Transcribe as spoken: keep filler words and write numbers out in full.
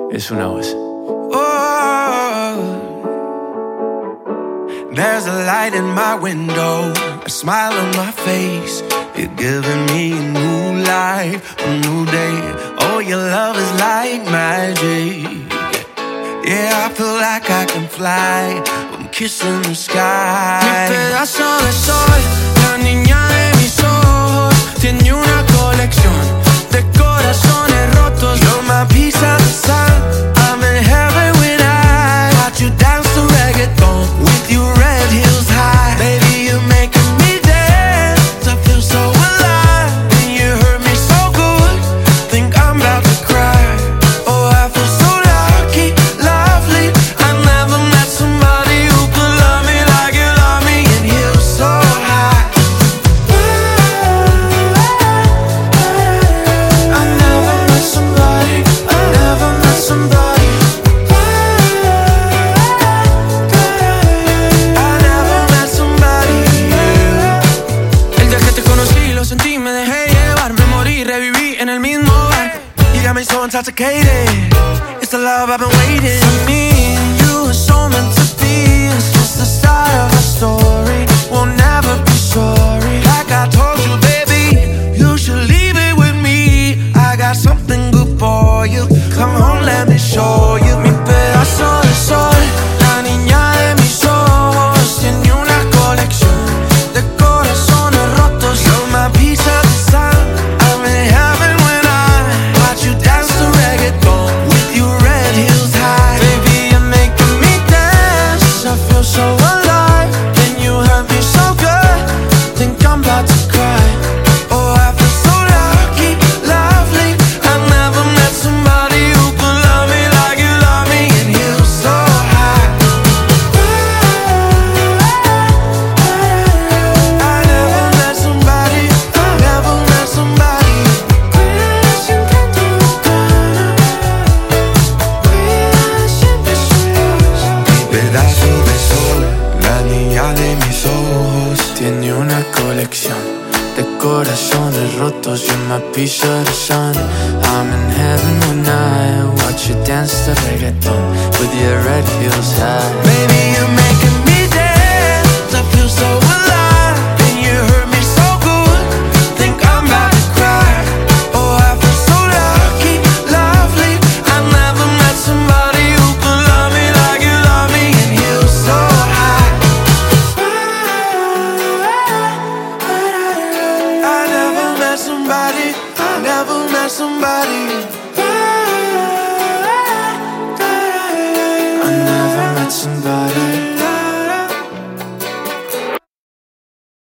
es una voz. Oh, there's a light in my window, a smile on my face. You're giving me a new life, a new day. Oh, your love is like magic. Yeah, I feel like I can fly. I'm kissing the sky. Mi pedazo de sol, la niña de mis ojos, tiene una colección de corazones rotos. You're my piece of the sun. I'm in heaven when I watch you dance to reggaeton with your red heels high. Baby, you're making me dance. I feel so alive. And you hurt me so good, think I'm about to cry. Oh, I feel so lucky, lovely. I never met somebody who could love me like you love me, and heels so high. I never met somebody, I never met somebody. I never met somebody, yeah. El día que te conocí lo sentí, me dejé llevar, me morí, reviví en el mismo bar. You got me so intoxicated. It's the love I've been waiting. For me and you are so meant to be. It's just the start of our story. We'll never be sorry. Like I told you, baby, you should leave it with me. I got something good for you. Come home, let me show you. Mi pedazo de sol, la niña de mis ojos, tiene una colección de corazones rotos. You're my piece of the sun. I'm in heaven when I watch you dance to reggaeton with your red heels high. Baby, you're making me dance. I feel so alive. And you hurt me so good, think I'm about to cry. Oh, I feel so lucky, lovely. I never met somebody who could love me like you love me, and heels so high. I never met somebody, I never met somebody. Pedazo de sol, la niña de mis ojos. Tiene una colección de corazones rotos. You're my piece of the sun. I'm in heaven when I watch you dance to reggaeton with your red heels high. Baby, you're making me dance. I feel so alive. And you hurt me so good, think I'm about to cry. Oh, I feel so lucky, lovely. I never met somebody who could love me like you love me, and heels so high. I never met somebody, I never met somebody. I never met somebody